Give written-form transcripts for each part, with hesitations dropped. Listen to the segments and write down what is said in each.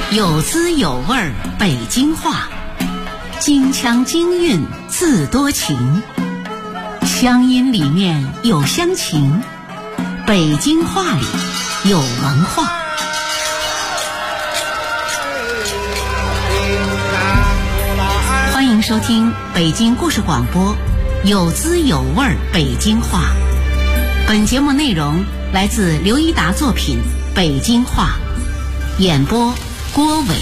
有滋有味儿北京话，京腔京韵字多情，乡音里面有乡情，北京话里有文化。欢迎收听北京故事广播有滋有味儿北京话。本节目内容来自刘一达作品《北京话》，演播郭伟。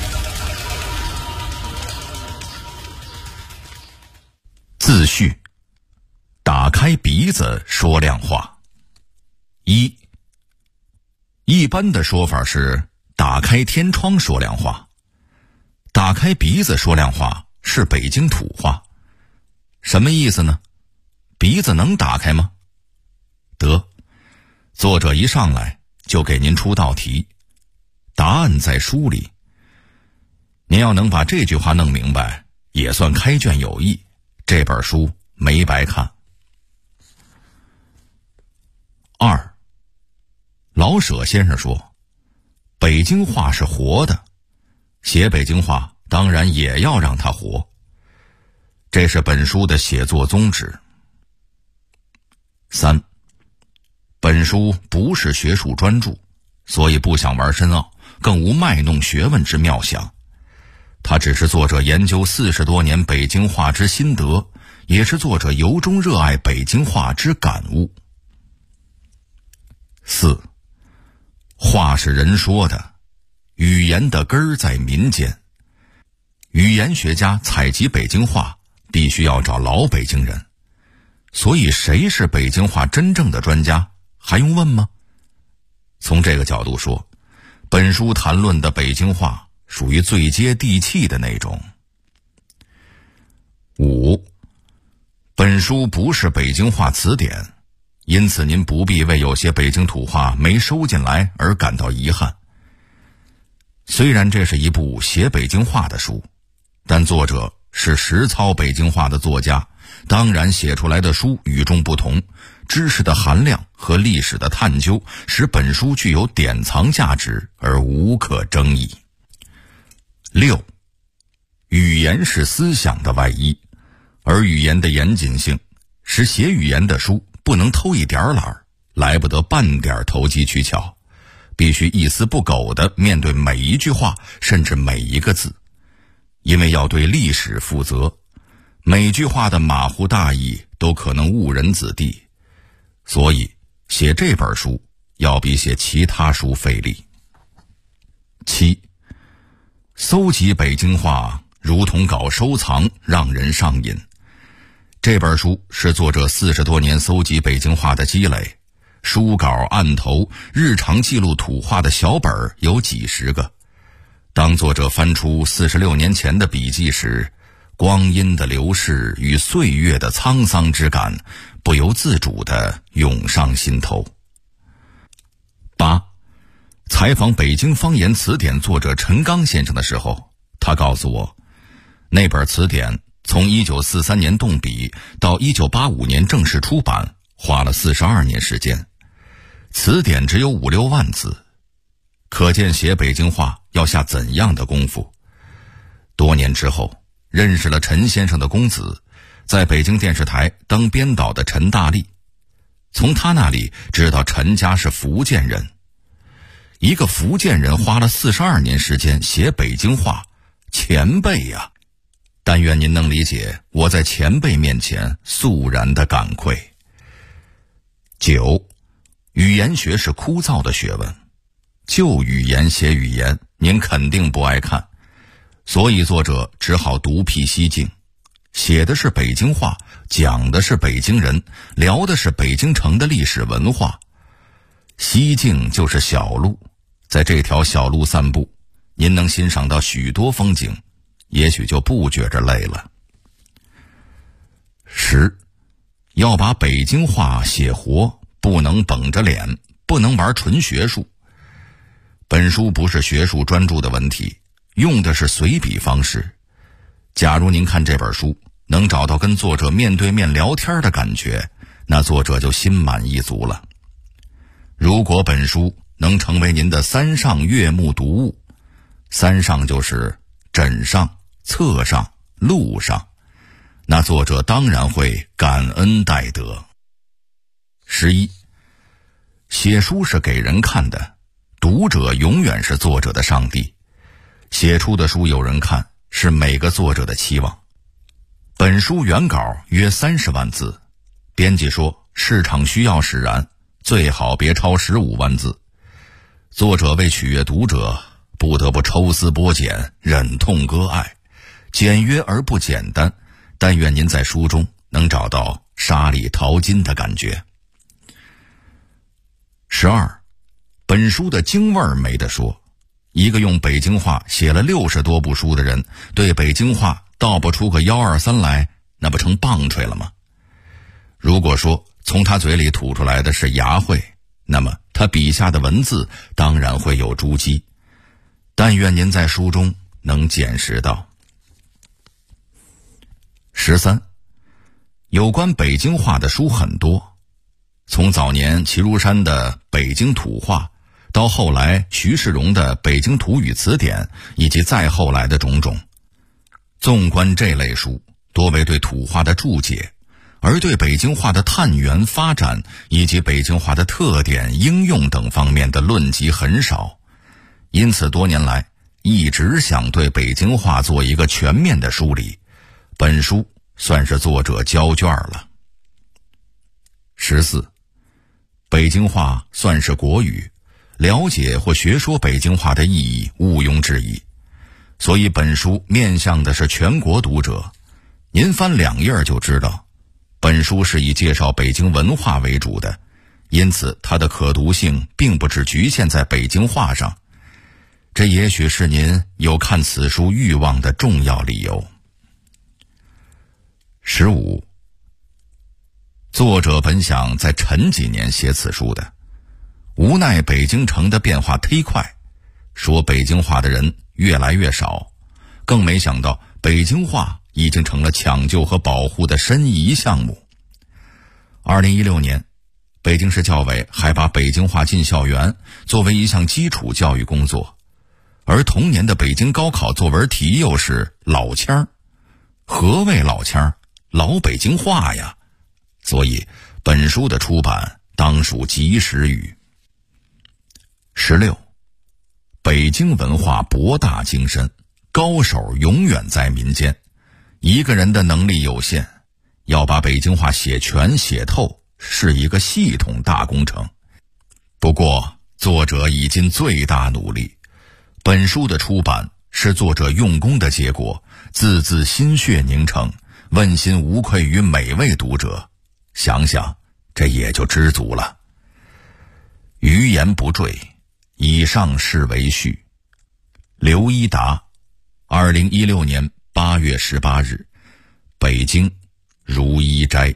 自序：打开鼻子说亮话。一般的说法是打开天窗说亮话，打开鼻子说亮话是北京土话。什么意思呢？鼻子能打开吗？得，作者一上来就给您出道题，答案在书里。您要能把这句话弄明白，也算开卷有益，这本书没白看。2，老舍先生说，北京话是活的，写北京话当然也要让它活，这是本书的写作宗旨。3，本书不是学术专著，所以不想玩深奥，更无卖弄学问之妙想。它只是作者研究40多年北京话之心得，也是作者由衷热爱北京话之感悟。4，话是人说的，语言的根儿在民间。语言学家采集北京话，必须要找老北京人。所以谁是北京话真正的专家，还用问吗？从这个角度说，本书谈论的北京话属于最接地气的那种。5，本书不是北京话词典，因此您不必为有些北京土话没收进来而感到遗憾。虽然这是一部写北京话的书，但作者是实操北京话的作家，当然写出来的书与众不同，知识的含量和历史的探究使本书具有典藏价值而无可争议。6，语言是思想的外衣，而语言的严谨性使写语言的书不能偷一点懒，来不得半点投机取巧，必须一丝不苟地面对每一句话，甚至每一个字，因为要对历史负责，每句话的马虎大意都可能误人子弟，所以写这本书要比写其他书费力。7，搜集北京话如同搞收藏，让人上瘾。这本书是作者40多年搜集北京话的积累，书稿、案头、日常记录土话的小本有几十个。当作者翻出46年前的笔记时，光阴的流逝与岁月的沧桑之感不由自主地涌上心头。8，采访北京方言词典作者陈刚先生的时候，他告诉我，那本词典从1943年动笔到1985年正式出版，花了42年时间。词典只有5、6万字，可见写北京话要下怎样的功夫。多年之后，认识了陈先生的公子，在北京电视台当编导的陈大力，从他那里知道陈家是福建人。一个福建人花了42年时间写北京话，前辈呀！但愿您能理解我在前辈面前肃然的感愧。9，语言学是枯燥的学问，就语言写语言，您肯定不爱看，所以作者只好独辟蹊径，写的是北京话，讲的是北京人，聊的是北京城的历史文化。西径就是小路，在这条小路散步，您能欣赏到许多风景，也许就不觉着累了。10，要把北京话写活，不能绷着脸，不能玩纯学术。本书不是学术专著的文体，用的是随笔方式。假如您看这本书能找到跟作者面对面聊天的感觉，那作者就心满意足了。如果本书能成为您的三上悦目读物， 三上就是枕上、侧上、路上，那作者当然会感恩戴德。11，写书是给人看的，读者永远是作者的上帝。写出的书有人看，是每个作者的期望。本书原稿约30万字，编辑说市场需要使然，最好别超15万字。作者为取悦读者，不得不抽丝剥茧，忍痛割爱，简约而不简单，但愿您在书中能找到沙里淘金的感觉。12，本书的京味儿没得说。一个用北京话写了60多部书的人，对北京话道不出个123来，那不成棒槌了吗？如果说从他嘴里吐出来的是牙慧，那么他笔下的文字当然会有珠玑。但愿您在书中能见识到。13，有关北京话的书很多，从早年齐如山的《北京土话》，到后来徐世荣的《北京土语词典》，以及再后来的种种。纵观这类书，多为对土话的注解，而对北京话的探源发展以及北京话的特点、应用等方面的论及很少。因此多年来一直想对北京话做一个全面的梳理，本书算是作者交卷了。14，北京话算是国语，了解或学说北京话的意义毋庸置疑，所以本书面向的是全国读者。您翻2页就知道，本书是以介绍北京文化为主的，因此它的可读性并不只局限在北京话上，这也许是您有看此书欲望的重要理由。15，作者本想在陈几年写此书的，无奈北京城的变化忒快，说北京话的人越来越少，更没想到北京话已经成了抢救和保护的申遗项目。2016年，北京市教委还把北京话进校园作为一项基础教育工作，而同年的北京高考作文题又是老腔儿。何谓老腔儿？老北京话呀。所以本书的出版当属及时雨。16，北京文化博大精深，高手永远在民间。一个人的能力有限，要把北京话写全写透是一个系统大工程。不过作者已尽最大努力，本书的出版是作者用功的结果，字字心血凝成，问心无愧于每位读者。想想这也就知足了。余言不赘，以上是为序。刘一达，2016年8月18日，北京如一斋。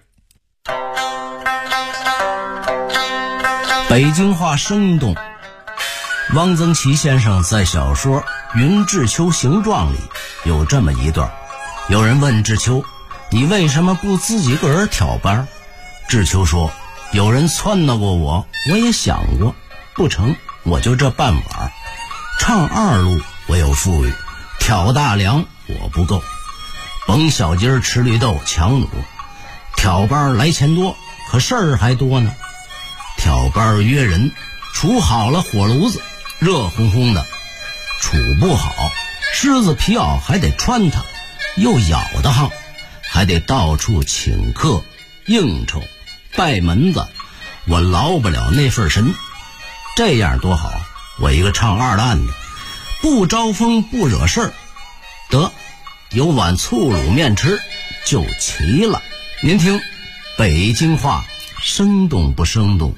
北京话生动。汪曾祺先生在小说《云志秋行状》里有这么一段，有人问志秋，你为什么不自己个儿挑班？志秋说，有人撺掇过我，我也想过，不成，我就这半碗。唱二路我有富裕，挑大梁我不够，甭小鸡儿吃绿豆强弩，挑班来钱多，可事儿还多呢。挑班约人，处好了火炉子，热烘烘的；处不好，狮子皮袄还得穿它，又咬得慌，还得到处请客应酬拜门子，我劳不了那份神。这样多好，我一个唱二烂的，不招风不惹事儿，得有碗醋卤面吃就齐了。您听北京话生动不生动？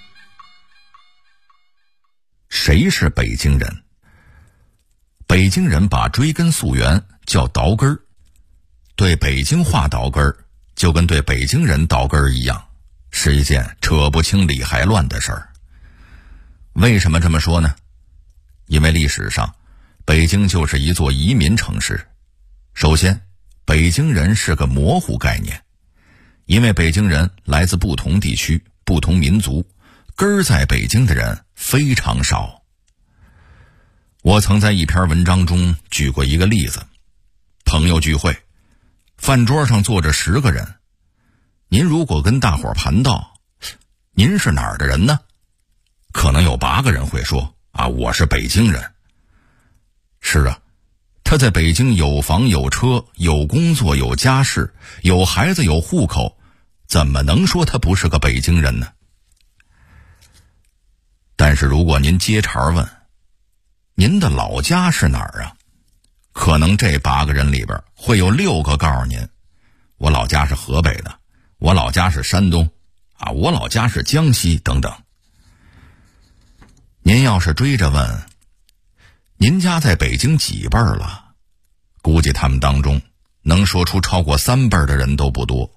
谁是北京人？北京人把追根溯源叫倒根儿，对北京话倒根儿就跟对北京人倒根儿一样，是一件扯不清理还乱的事儿。为什么这么说呢？因为历史上北京就是一座移民城市。首先，北京人是个模糊概念，因为北京人来自不同地区不同民族，根儿在北京的人非常少。 我曾在一篇文章中举过一个例子：朋友聚会，饭桌上坐着10个人，您如果跟大伙盘道，您是哪儿的人呢？可能有8个人会说我是北京人。是啊，他在北京有房有车有工作有家室有孩子有户口，怎么能说他不是个北京人呢？但是如果您接茬问您的老家是哪儿啊，可能这8个人里边会有6个告诉您我老家是河北的，我老家是山东我老家是江西等等。您要是追着问您家在北京几辈儿了，估计他们当中能说出超过3辈儿的人都不多。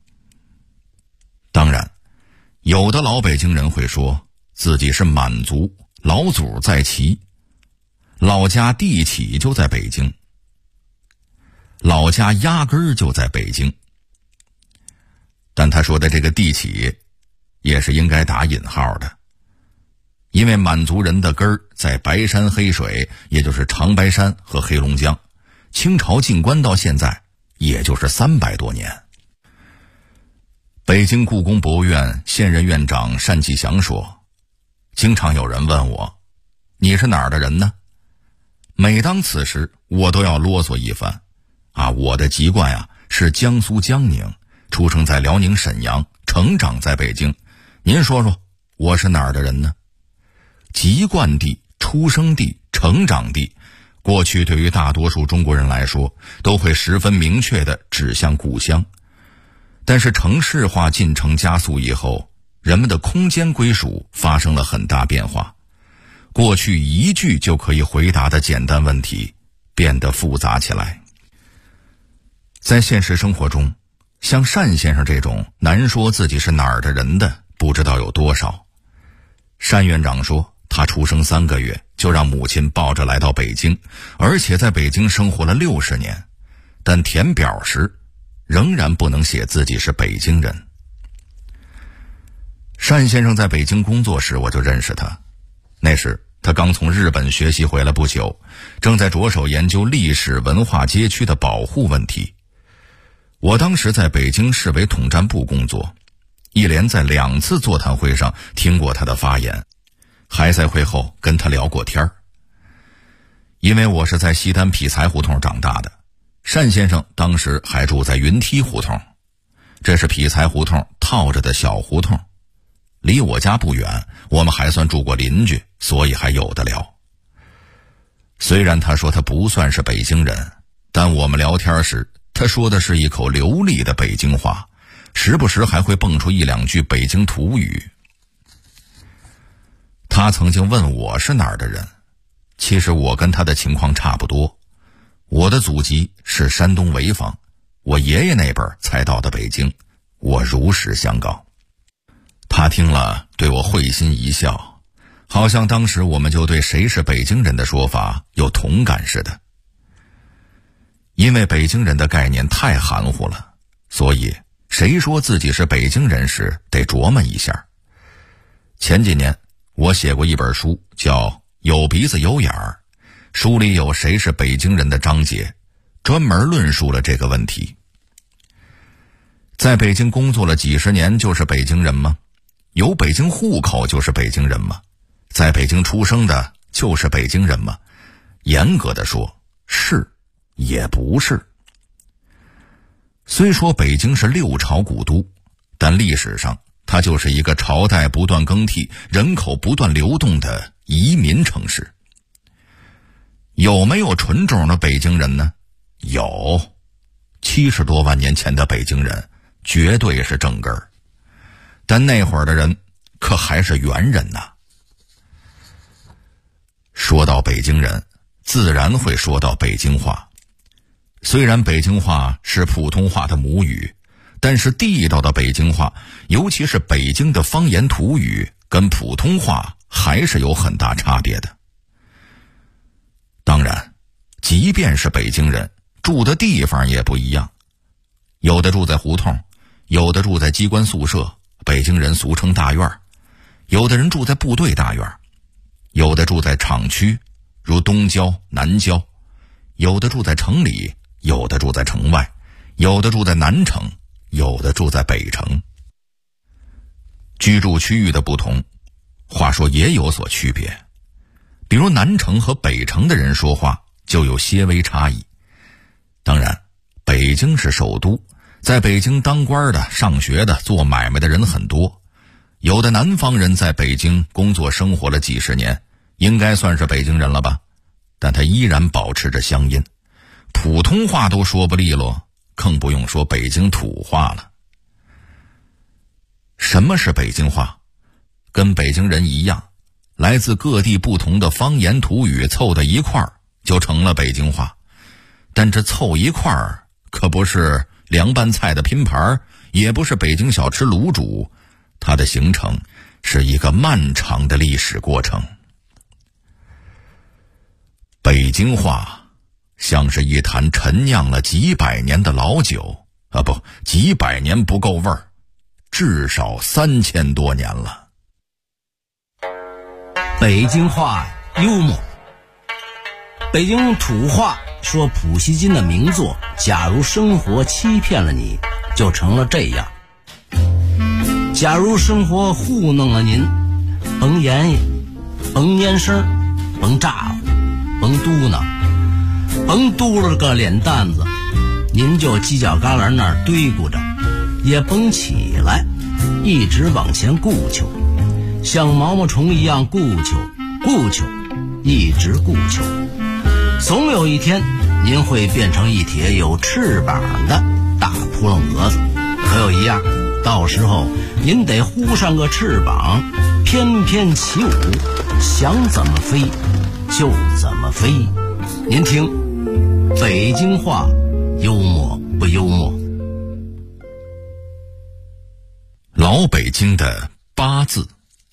当然，有的老北京人会说自己是满族，老祖在齐，老家地起就在北京，老家压根儿就在北京。但他说的这个地起也是应该打引号的，因为满族人的根儿在白山黑水，也就是长白山和黑龙江，清朝进关到现在也就是300多年。北京故宫博物院现任院长单霁翔说，经常有人问我你是哪儿的人呢？每当此时我都要啰嗦一番我的籍贯是江苏江宁，出生在辽宁沈阳，成长在北京。您说说我是哪儿的人呢？籍贯地、出生地、成长地，过去对于大多数中国人来说都会十分明确地指向故乡。但是城市化进程加速以后，人们的空间归属发生了很大变化，过去一句就可以回答的简单问题变得复杂起来。在现实生活中，像单先生这种难说自己是哪儿的人的不知道有多少。单院长说，他出生3个月就让母亲抱着来到北京，而且在北京生活了60年，但填表时仍然不能写自己是北京人。单先生在北京工作时我就认识他，那时他刚从日本学习回来不久，正在着手研究历史文化街区的保护问题。我当时在北京市委统战部工作，一连在2次座谈会上听过他的发言，还在会后跟他聊过天儿。因为我是在西单匹才胡同长大的，单先生当时还住在云梯胡同，这是匹才胡同套着的小胡同，离我家不远，我们还算住过邻居，所以还有的聊。虽然他说他不算是北京人，但我们聊天时他说的是一口流利的北京话，时不时还会蹦出1、2句北京土语。他曾经问我是哪儿的人，其实我跟他的情况差不多。我的祖籍是山东潍坊，我爷爷那辈儿才到的北京，我如实相告。他听了对我会心一笑，好像当时我们就对谁是北京人的说法有同感似的。因为北京人的概念太含糊了，所以谁说自己是北京人时得琢磨一下。前几年我写过一本书叫《有鼻子有眼儿》，书里有谁是北京人的章节，专门论述了这个问题。在北京工作了几十年就是北京人吗？有北京户口就是北京人吗？在北京出生的就是北京人吗？严格的说，是也不是。虽说北京是6朝古都，但历史上它就是一个朝代不断更替、人口不断流动的移民城市。有没有纯种的北京人呢？有，70多万年前的北京人绝对是正根儿，但那会儿的人可还是猿人呐。说到北京人，自然会说到北京话。虽然北京话是普通话的母语，但是地道的北京话，尤其是北京的方言土语，跟普通话还是有很大差别的。当然，即便是北京人，住的地方也不一样，有的住在胡同，有的住在机关宿舍，北京人俗称大院，有的人住在部队大院，有的住在厂区， 如东郊、南郊，有的住在城里，有的住在城外，有的住在南城，有的住在北城。居住区域的不同，话说也有所区别。比如南城和北城的人说话就有些微差异。当然，北京是首都，在北京当官的、上学的、做买卖的人很多。有的南方人在北京工作生活了几十年，应该算是北京人了吧，但他依然保持着乡音，普通话都说不利落，更不用说北京土话了。什么是北京话？跟北京人一样，来自各地不同的方言土语凑到一块儿就成了北京话。但这凑一块儿可不是凉拌菜的拼盘，也不是北京小吃卤煮，它的形成是一个漫长的历史过程。北京话像是一坛陈酿了几百年的老酒啊，不，几百年不够味儿，至少3000多年了。 北京话幽默。北京土话说普希金的名作《假如生活欺骗了你》就成了这样。假如生活糊弄了您，甭言语，甭蔫声，甭炸了，甭嘟囔，甭嘟了个脸蛋子，您就犄角旮旯那儿堆咕着，也甭起来，一直往前顾求，像毛毛虫一样顾求，一直顾求。总有一天您会变成一帖有翅膀的大扑棱蛾子，可有一样，到时候您得呼上个翅膀，翩翩起舞，想怎么飞就怎么飞。您听，北京话幽默不幽默？ 老北京的八字。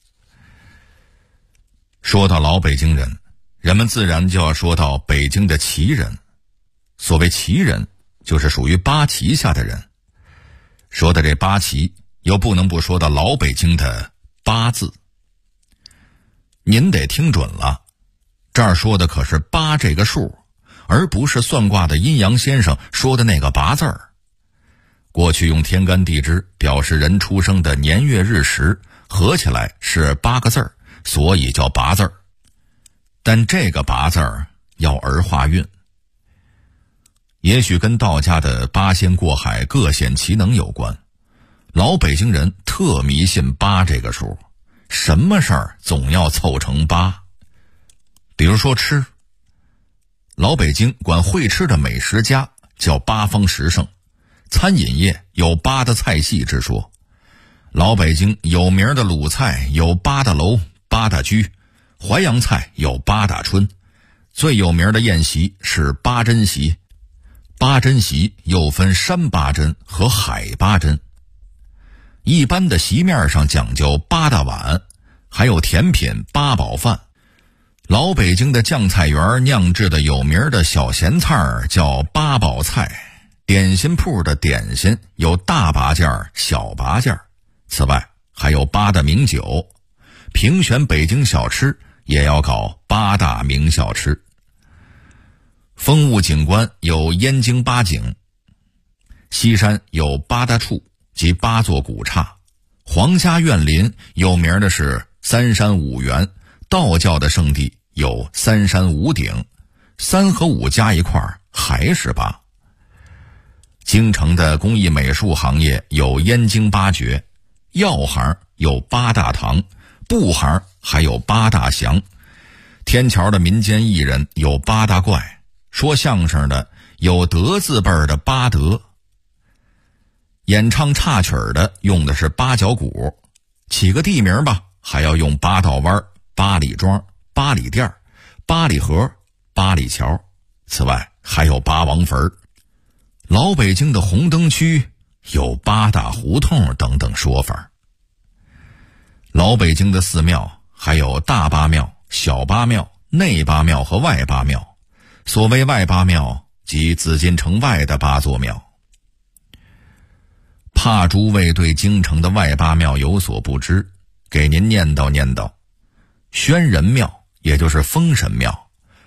说到老北京人，人们自然就要说到北京的旗人。所谓旗人，就是属于八旗下的人。说的这八旗，又不能不说到老北京的八字。您得听准了，这儿说的可是八这个数，而不是算卦的阴阳先生说的那个八字儿。过去用天干地支表示人出生的年月日时，合起来是8个字儿，所以叫八字儿。但这个八字儿要儿化韵，也许跟道家的八仙过海各显其能有关。老北京人特迷信八这个数，什么事儿总要凑成八。比如说吃，老北京管会吃的美食家叫八方十胜，餐饮业有八的菜系之说。老北京有名的鲁菜有八大楼、八大居，淮扬菜有八大春，最有名的宴席是八珍席。八珍席又分山八珍和海八珍。一般的席面上讲究八大碗，还有甜品八宝饭。老北京的酱菜园酿制的有名的小咸菜叫八宝菜，点心铺的点心有大八件、小八件。此外还有八大名酒，评选北京小吃也要搞八大名小吃。风物景观有燕京八景，西山有八大处及八座古刹，皇家园林有名的是三山五园，道教的圣地有三山五顶，3和5加一块还是8。京城的工艺美术行业有燕京八绝，药行有八大堂，布行还有八大祥，天桥的民间艺人有八大怪，说相声的有德字辈的八德，演唱插曲的用的是八角鼓，起个地名吧，还要用八道湾、八里庄、八里店、八里河、八里桥。此外还有八王坟。老北京的红灯区有八大胡同等等说法。老北京的寺庙还有大八庙、小八庙、内八庙和外八庙。所谓外八庙，即紫禁城外的8座庙。怕诸位对京城的外八庙有所不知，给您念叨念叨。宣仁庙也就是封神庙，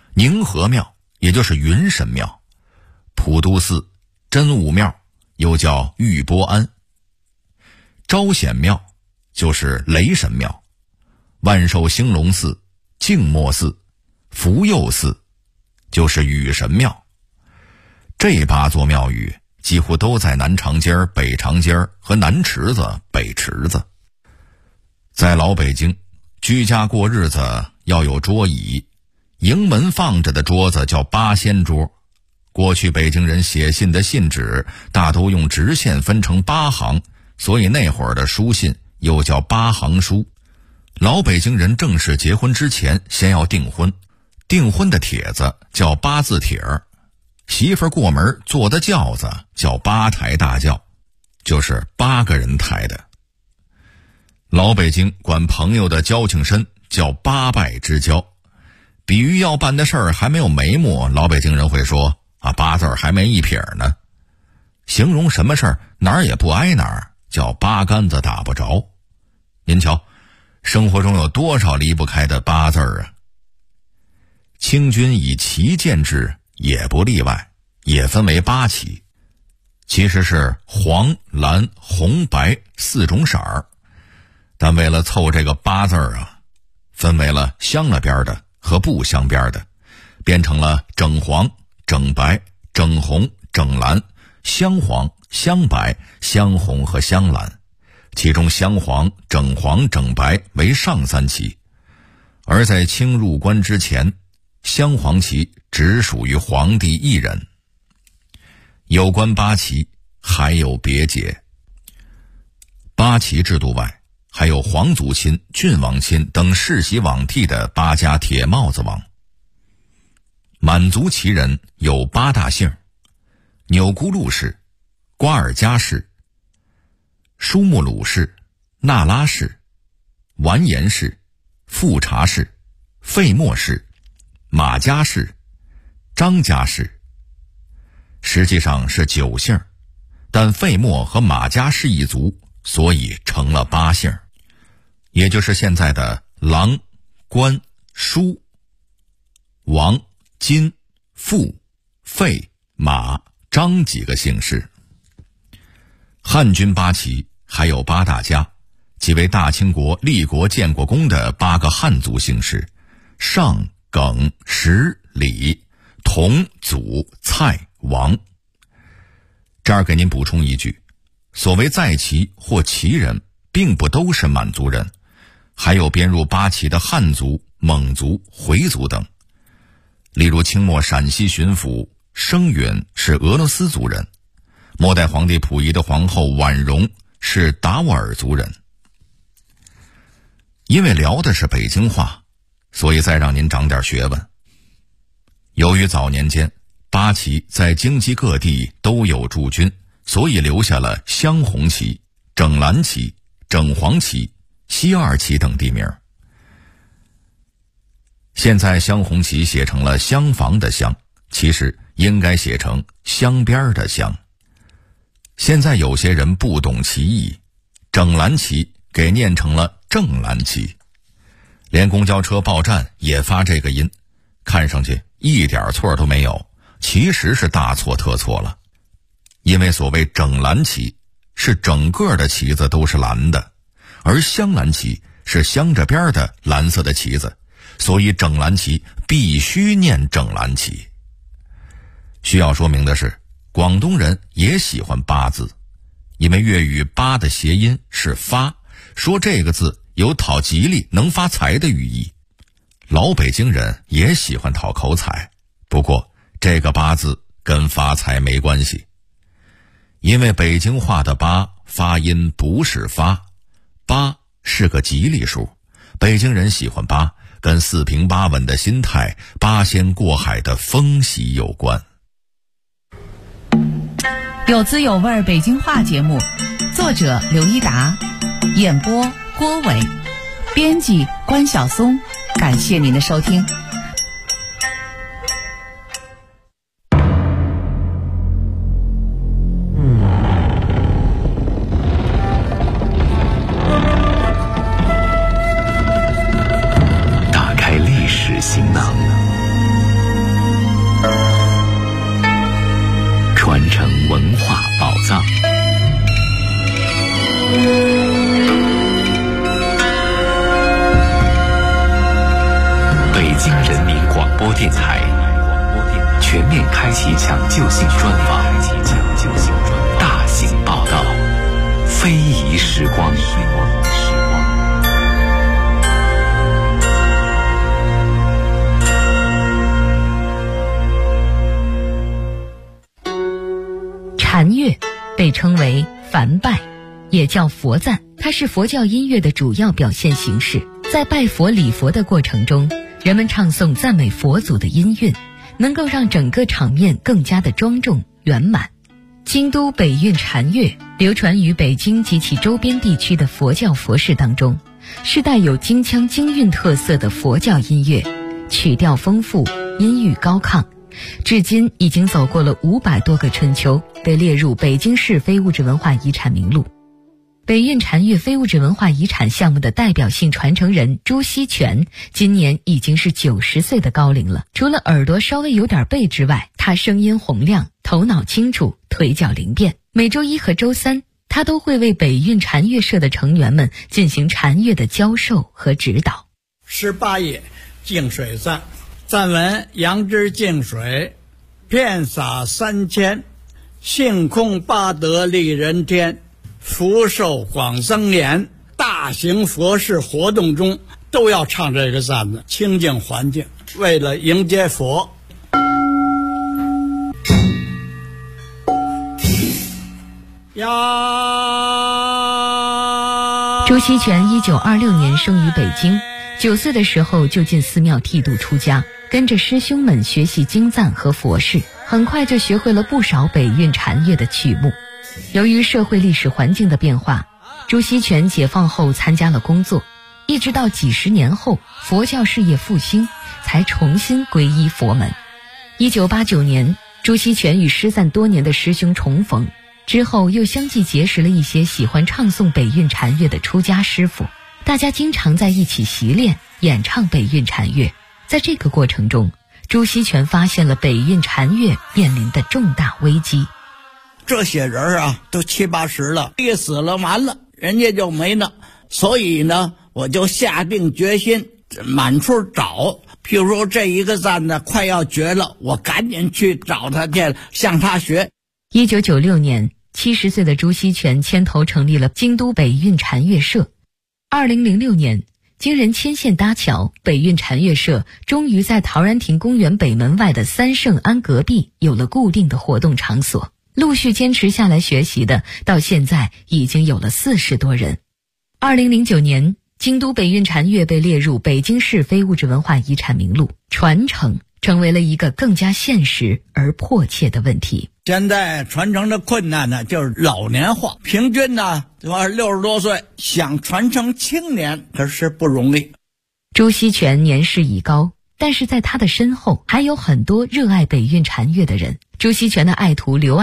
宁河庙也就是云神庙，普渡寺、真武庙又叫玉波庵，招显庙就是雷神庙，万寿兴隆寺、静默寺、福佑寺就是雨神庙。这8座庙宇几乎都在南长街、北长街和南池子、北池子。在老北京，居家过日子要有桌椅，迎门放着的桌子叫八仙桌。过去北京人写信的信纸大都用直线分成8行，所以那会儿的书信又叫8行书。老北京人正式结婚之前先要订婚，订婚的帖子叫8字帖儿，媳妇过门坐的轿子叫8抬大轿，就是8个人抬的。老北京管朋友的交情深叫8拜之交，比喻要办的事儿还没有眉目，老北京人会说8字还没一撇呢。形容什么事儿哪儿也不挨哪儿，叫8竿子打不着。您瞧，生活中有多少离不开的8字啊？清军以旗建制也不例外，也分为8旗，其实是黄、蓝、红、白4种色儿，但为了凑这个8字分为了镶了边的和不镶边的，变成了整黄、整白、整红、整蓝、镶黄、镶白、镶红和镶蓝，其中镶黄、整黄、整白为上3旗，而在清入关之前，镶黄旗只属于皇帝一人。有关8旗还有别解。8旗制度外，还有皇族亲、郡王亲等世袭罔替的8家铁帽子王。满族旗人有8大姓：钮钴禄氏、瓜尔佳氏、舒木鲁氏、那拉氏、完颜氏、富察氏、费默氏、马家氏、张家氏。实际上是9姓，但费默和马家氏一族，所以成了8姓，也就是现在的郎、关、舒、王、金、富、费、马、张几个姓氏。汉军8旗还有8大家，即为大清国立国建国功的8个汉族姓氏：尚、耿、石、李、佟、祖、蔡、王。这儿给您补充一句，所谓在旗或旗人并不都是满族人，还有编入8旗的汉族、蒙族、回族等。例如清末陕西巡抚生允是俄罗斯族人，末代皇帝溥仪的皇后婉容是达斡尔族人。因为聊的是北京话，所以再让您长点学问。由于早年间8旗在京畿各地都有驻军，所以留下了镶红旗、整蓝旗、整黄旗、西二旗等地名。现在镶红旗写成了厢房的厢，其实应该写成镶边的镶。现在有些人不懂其意，整蓝旗给念成了正蓝旗，连公交车报站也发这个音，看上去一点错都没有，其实是大错特错了。因为所谓整蓝旗是整个的旗子都是蓝的，而镶蓝旗是镶着边的蓝色的旗子，所以整蓝旗必须念整蓝旗。需要说明的是，广东人也喜欢8字，因为粤语8的谐音是发，说这个字有讨吉利能发财的寓意。老北京人也喜欢讨口彩，不过这个8字跟发财没关系，因为北京话的8发音不是发，8是个吉利数，北京人喜欢8跟4平8稳的心态、8仙过海的风喜有关。 有滋有味北京话节目，作者刘一达，演播郭伟，编辑关晓松。感谢您的收听。 打开历史行囊， 电台全面开启抢救性专访，大型报道，非遗时光。 禅乐被称为梵拜，也叫佛赞，它是佛教音乐的主要表现形式。在拜佛礼佛的过程中，人们唱诵赞美佛祖的音韵，能够让整个场面更加的庄重圆满。京都北韵禅乐流传于北京及其周边地区的佛教佛事当中，是带有京腔京韵特色的佛教音乐，曲调丰富，音域高亢，至今已经走过了500多个春秋，被列入北京市非物质文化遗产名录。北韵禅乐非物质文化遗产项目的代表性传承人朱锡全今年已经是90岁的高龄了。除了耳朵稍微有点背之外，他声音洪亮，头脑清楚，腿脚灵便。每周一和周三，他都会为北韵禅乐社的成员们进行禅乐的教授和指导。 18页净水赞，赞文：杨枝净水，遍洒3000，性空八德利人天，福寿广增延。大型佛事活动中都要唱这个赞子，清净环境，为了迎接佛。 朱锡全1926年生于北京，9岁的时候就进寺庙剃度出家，跟着师兄们学习经赞和佛事，很快就学会了不少北韵禅乐的曲目。由于社会历史环境的变化，朱锡全解放后参加了工作，一直到几十年后佛教事业复兴，才重新皈依佛门。1989年，朱锡全与失散多年的师兄重逢，之后又相继结识了一些喜欢唱诵北韵禅乐的出家师傅，大家经常在一起习练演唱北韵禅乐。在这个过程中，朱锡全发现了北韵禅乐面临的重大危机。 这些人啊都70、80了，一死了完了，人家就没了。所以呢，我就下定决心满处找，譬如说这一个赞呢快要绝了，我赶紧去找他去，向他学。 1996年，70岁的朱锡全牵头成立了京都北韵禅乐社。2006年，经人牵线搭桥，北韵禅乐社终于在陶然亭公园北门外的三圣庵隔壁有了固定的活动场所。陆续坚持下来学习的，到现在已经有了40多人。2009年，京都北韵禅乐被列入北京市非物质文化遗产名录，传承成为了一个更加现实而迫切的问题。 现在传承的困难呢，就是老年化，平均呢60多岁，想传承青年可是不容易。 朱锡全年事已高，但是在他的身后还有很多热爱北韵禅乐的人。朱锡全的爱徒刘